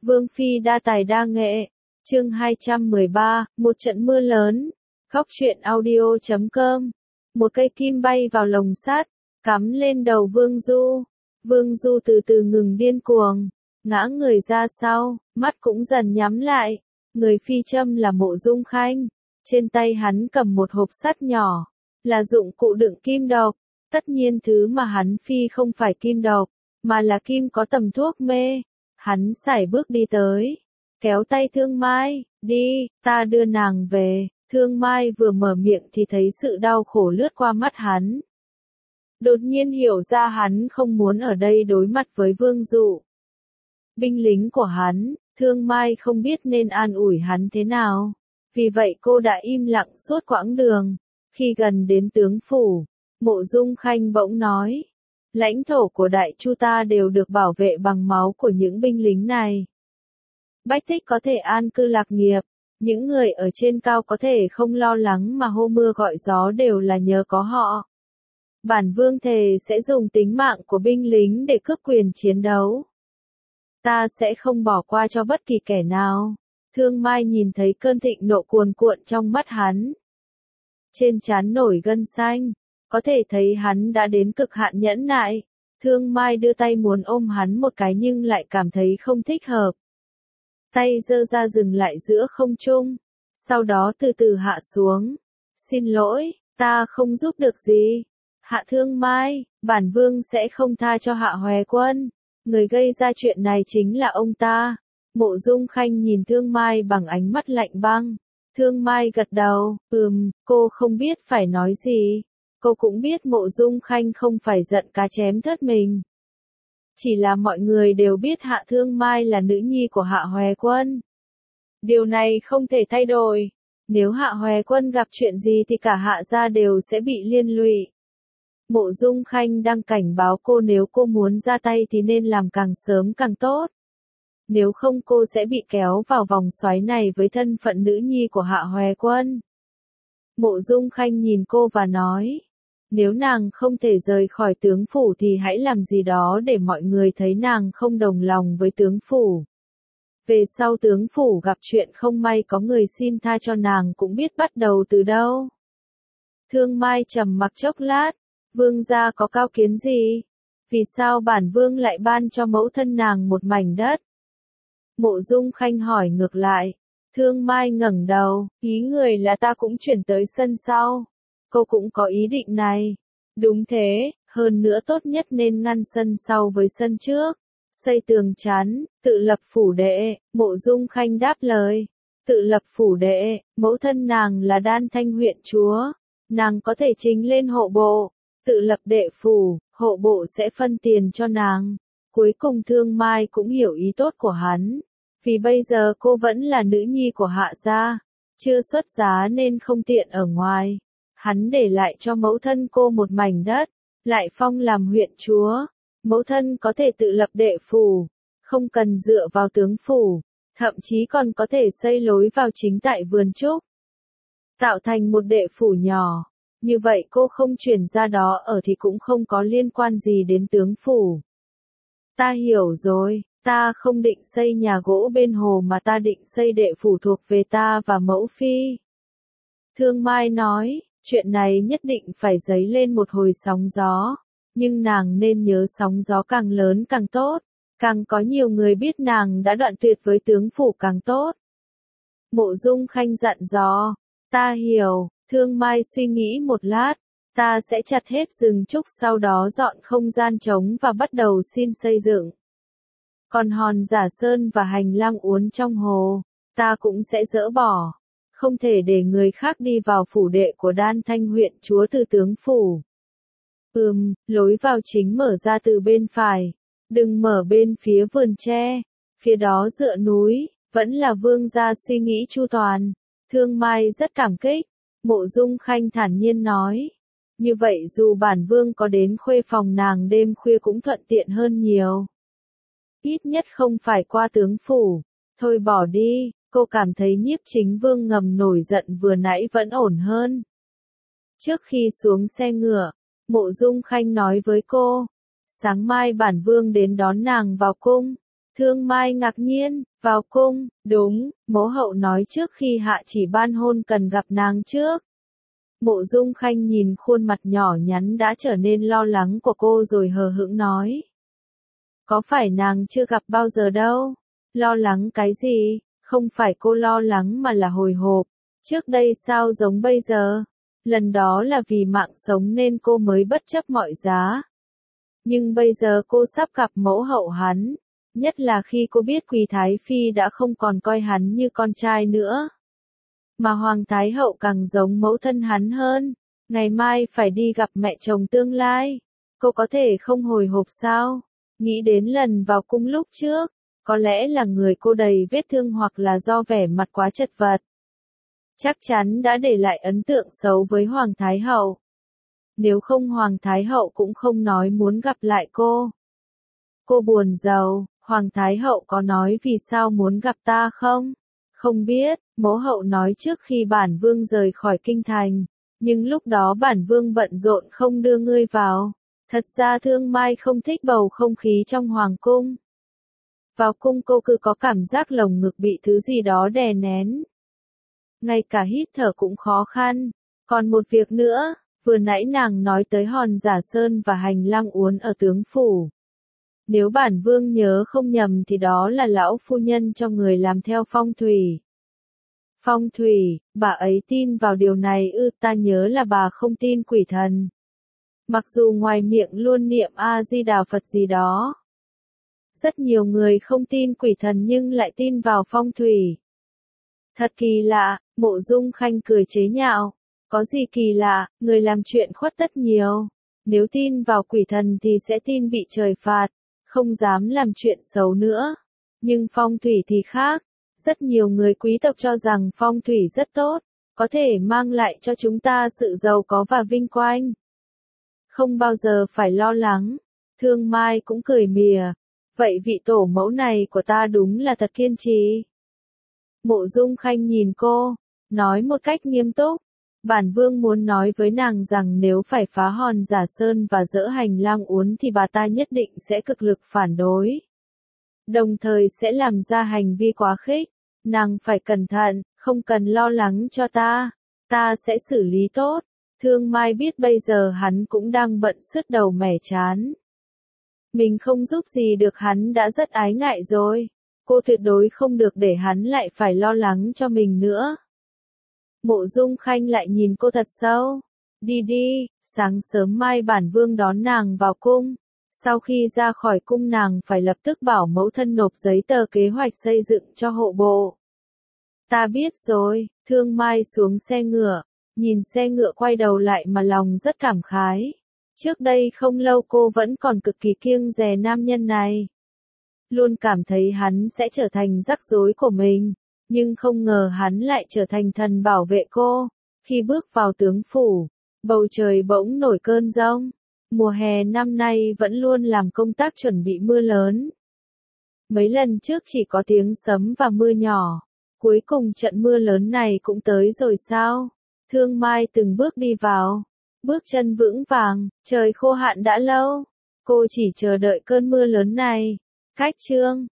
Vương phi đa tài đa nghệ. Chương 213, một trận mưa lớn. Góc truyện audio.com. Một cây kim bay vào lồng sắt, cắm lên đầu Vương Du. Vương Du từ từ ngừng điên cuồng, ngã người ra sau, mắt cũng dần nhắm lại. Người phi châm là Mộ Dung Khanh. Trên tay hắn cầm một hộp sắt nhỏ, là dụng cụ đựng kim độc. Tất nhiên thứ mà hắn phi không phải kim độc, mà là kim có tầm thuốc mê. Hắn sải bước đi tới, kéo tay Thương Mai, đi, ta đưa nàng về. Thương Mai vừa mở miệng thì thấy sự đau khổ lướt qua mắt hắn. Đột nhiên hiểu ra hắn không muốn ở đây đối mặt với Vương Dụ. Binh lính của hắn, Thương Mai không biết nên an ủi hắn thế nào. Vì vậy cô đã im lặng suốt quãng đường. Khi gần đến tướng phủ, Mộ Dung Khanh bỗng nói, lãnh thổ của Đại Chu ta đều được bảo vệ bằng máu của những binh lính này. Bách Thích có thể an cư lạc nghiệp, những người ở trên cao có thể không lo lắng mà hô mưa gọi gió đều là nhờ có họ. Bản vương thề sẽ dùng tính mạng của binh lính để cướp quyền chiến đấu. Ta sẽ không bỏ qua cho bất kỳ kẻ nào. Thương Mai nhìn thấy cơn thịnh nộ cuồn cuộn trong mắt hắn. Trên trán nổi gân xanh, có thể thấy hắn đã đến cực hạn nhẫn nại. Thương Mai đưa tay muốn ôm hắn một cái nhưng lại cảm thấy không thích hợp. Tay giơ ra dừng lại giữa không trung, sau đó từ từ hạ xuống. Xin lỗi, ta không giúp được gì. Hạ Thương Mai, bản vương sẽ không tha cho Hạ Hoè Quân. Người gây ra chuyện này chính là ông ta. Mộ Dung Khanh nhìn Thương Mai bằng ánh mắt lạnh băng. Thương Mai gật đầu, cô không biết phải nói gì. Cô cũng biết Mộ Dung Khanh không phải giận cá chém thớt mình. Chỉ là mọi người đều biết Hạ Thương Mai là nữ nhi của Hạ Hoè Quân. Điều này không thể thay đổi. Nếu Hạ Hoè Quân gặp chuyện gì thì cả Hạ gia đều sẽ bị liên lụy. Mộ Dung Khanh đang cảnh báo cô nếu cô muốn ra tay thì nên làm càng sớm càng tốt. Nếu không cô sẽ bị kéo vào vòng xoáy này với thân phận nữ nhi của Hạ Hoè Quân. Mộ Dung Khanh nhìn cô và nói, nếu nàng không thể rời khỏi tướng phủ thì hãy làm gì đó để mọi người thấy nàng không đồng lòng với tướng phủ. Về sau tướng phủ gặp chuyện không may có người xin tha cho nàng cũng biết bắt đầu từ đâu. Thương Mai trầm mặc chốc lát, vương gia có cao kiến gì? Vì sao bản vương lại ban cho mẫu thân nàng một mảnh đất? Mộ Dung Khanh hỏi ngược lại. Thương Mai ngẩng đầu, ý người là ta cũng chuyển tới sân sau. Cô cũng có ý định này. Đúng thế, hơn nữa tốt nhất nên ngăn sân sau với sân trước. Xây tường chắn, tự lập phủ đệ. Mộ Dung Khanh đáp lời. Tự lập phủ đệ, mẫu thân nàng là Đan Thanh huyện chúa. Nàng có thể chính lên hộ bộ. Tự lập đệ phủ, hộ bộ sẽ phân tiền cho nàng. Cuối cùng Thương Mai cũng hiểu ý tốt của hắn. Vì bây giờ cô vẫn là nữ nhi của Hạ gia, chưa xuất giá nên không tiện ở ngoài. Hắn để lại cho mẫu thân cô một mảnh đất, lại phong làm huyện chúa. Mẫu thân có thể tự lập đệ phủ, không cần dựa vào tướng phủ, thậm chí còn có thể xây lối vào chính tại vườn trúc. Tạo thành một đệ phủ nhỏ, như vậy cô không chuyển ra đó ở thì cũng không có liên quan gì đến tướng phủ. Ta hiểu rồi. Ta không định xây nhà gỗ bên hồ mà ta định xây đệ phủ thuộc về ta và mẫu phi. Thương Mai nói, chuyện này nhất định phải dấy lên một hồi sóng gió. Nhưng nàng nên nhớ sóng gió càng lớn càng tốt. Càng có nhiều người biết nàng đã đoạn tuyệt với tướng phủ càng tốt. Mộ Dung Khanh dặn dò, ta hiểu. Thương Mai suy nghĩ một lát. Ta sẽ chặt hết rừng trúc sau đó dọn không gian trống và bắt đầu xin xây dựng. Còn hòn giả sơn và hành lang uốn trong hồ, ta cũng sẽ dỡ bỏ. Không thể để người khác đi vào phủ đệ của Đan Thanh huyện chúa từ tướng phủ. Lối vào chính mở ra từ bên phải. Đừng mở bên phía vườn tre. Phía đó dựa núi, vẫn là vương gia suy nghĩ chu toàn. Thương Mai rất cảm kích. Mộ Dung Khanh thản nhiên nói. Như vậy dù bản vương có đến khuê phòng nàng đêm khuya cũng thuận tiện hơn nhiều. Ít nhất không phải qua tướng phủ. Thôi bỏ đi, cô cảm thấy Nhiếp Chính Vương ngầm nổi giận vừa nãy vẫn ổn hơn. Trước khi xuống xe ngựa, Mộ Dung Khanh nói với cô, sáng mai bản vương đến đón nàng vào cung. Thương Mai ngạc nhiên, vào cung, đúng, mẫu hậu nói trước khi hạ chỉ ban hôn cần gặp nàng trước. Mộ Dung Khanh nhìn khuôn mặt nhỏ nhắn đã trở nên lo lắng của cô rồi hờ hững nói. Có phải nàng chưa gặp bao giờ đâu? Lo lắng cái gì? Không phải cô lo lắng mà là hồi hộp. Trước đây sao giống bây giờ? Lần đó là vì mạng sống nên cô mới bất chấp mọi giá. Nhưng bây giờ cô sắp gặp mẫu hậu hắn. Nhất là khi cô biết Quý Thái Phi đã không còn coi hắn như con trai nữa. Mà Hoàng Thái Hậu càng giống mẫu thân hắn hơn. Ngày mai phải đi gặp mẹ chồng tương lai. Cô có thể không hồi hộp sao? Nghĩ đến lần vào cung lúc trước. Có lẽ là người cô đầy vết thương hoặc là do vẻ mặt quá chật vật. Chắc chắn đã để lại ấn tượng xấu với Hoàng Thái Hậu. Nếu không Hoàng Thái Hậu cũng không nói muốn gặp lại cô. Cô buồn rầu, Hoàng Thái Hậu có nói vì sao muốn gặp ta không? Không biết, mẫu hậu nói trước khi bản vương rời khỏi kinh thành. Nhưng lúc đó bản vương bận rộn không đưa ngươi vào. Thật ra Thương Mai không thích bầu không khí trong hoàng cung. Vào cung cô cứ có cảm giác lồng ngực bị thứ gì đó đè nén. Ngay cả hít thở cũng khó khăn. Còn một việc nữa, vừa nãy nàng nói tới Hòn Giả Sơn và hành lang uốn ở tướng phủ. Nếu bản vương nhớ không nhầm thì đó là lão phu nhân cho người làm theo phong thủy. Phong thủy, bà ấy tin vào điều này ư? Ta nhớ là bà không tin quỷ thần. Mặc dù ngoài miệng luôn niệm A-di-đà Phật gì đó. Rất nhiều người không tin quỷ thần nhưng lại tin vào phong thủy. Thật kỳ lạ, Mộ Dung Khanh cười chế nhạo. Có gì kỳ lạ, người làm chuyện khuất tất nhiều. Nếu tin vào quỷ thần thì sẽ tin bị trời phạt, không dám làm chuyện xấu nữa. Nhưng phong thủy thì khác. Rất nhiều người quý tộc cho rằng phong thủy rất tốt, có thể mang lại cho chúng ta sự giàu có và vinh quang. Không bao giờ phải lo lắng. Thương Mai cũng cười mỉa. Vậy vị tổ mẫu này của ta đúng là thật kiên trì. Mộ Dung Khanh nhìn cô, nói một cách nghiêm túc. Bản vương muốn nói với nàng rằng nếu phải phá Hòn Giả Sơn và dỡ hành lang uốn thì bà ta nhất định sẽ cực lực phản đối. Đồng thời sẽ làm ra hành vi quá khích. Nàng phải cẩn thận, không cần lo lắng cho ta. Ta sẽ xử lý tốt. Thương Mai biết bây giờ hắn cũng đang bận sứt đầu mẻ trán. Mình không giúp gì được hắn đã rất ái ngại rồi. Cô tuyệt đối không được để hắn lại phải lo lắng cho mình nữa. Mộ Dung Khanh lại nhìn cô thật sâu. Đi đi, sáng sớm mai bản vương đón nàng vào cung. Sau khi ra khỏi cung nàng phải lập tức bảo mẫu thân nộp giấy tờ kế hoạch xây dựng cho hộ bộ. Ta biết rồi. Thương Mai xuống xe ngựa, nhìn xe ngựa quay đầu lại mà lòng rất cảm khái. Trước đây không lâu cô vẫn còn cực kỳ kiêng dè nam nhân này. Luôn cảm thấy hắn sẽ trở thành rắc rối của mình, nhưng không ngờ hắn lại trở thành thần bảo vệ cô. Khi bước vào tướng phủ, bầu trời bỗng nổi cơn giông. Mùa hè năm nay vẫn luôn làm công tác chuẩn bị mưa lớn. Mấy lần trước chỉ có tiếng sấm và mưa nhỏ. Cuối cùng trận mưa lớn này cũng tới rồi sao? Thương Mai từng bước đi vào. Bước chân vững vàng, trời khô hạn đã lâu. Cô chỉ chờ đợi cơn mưa lớn này. Cách chương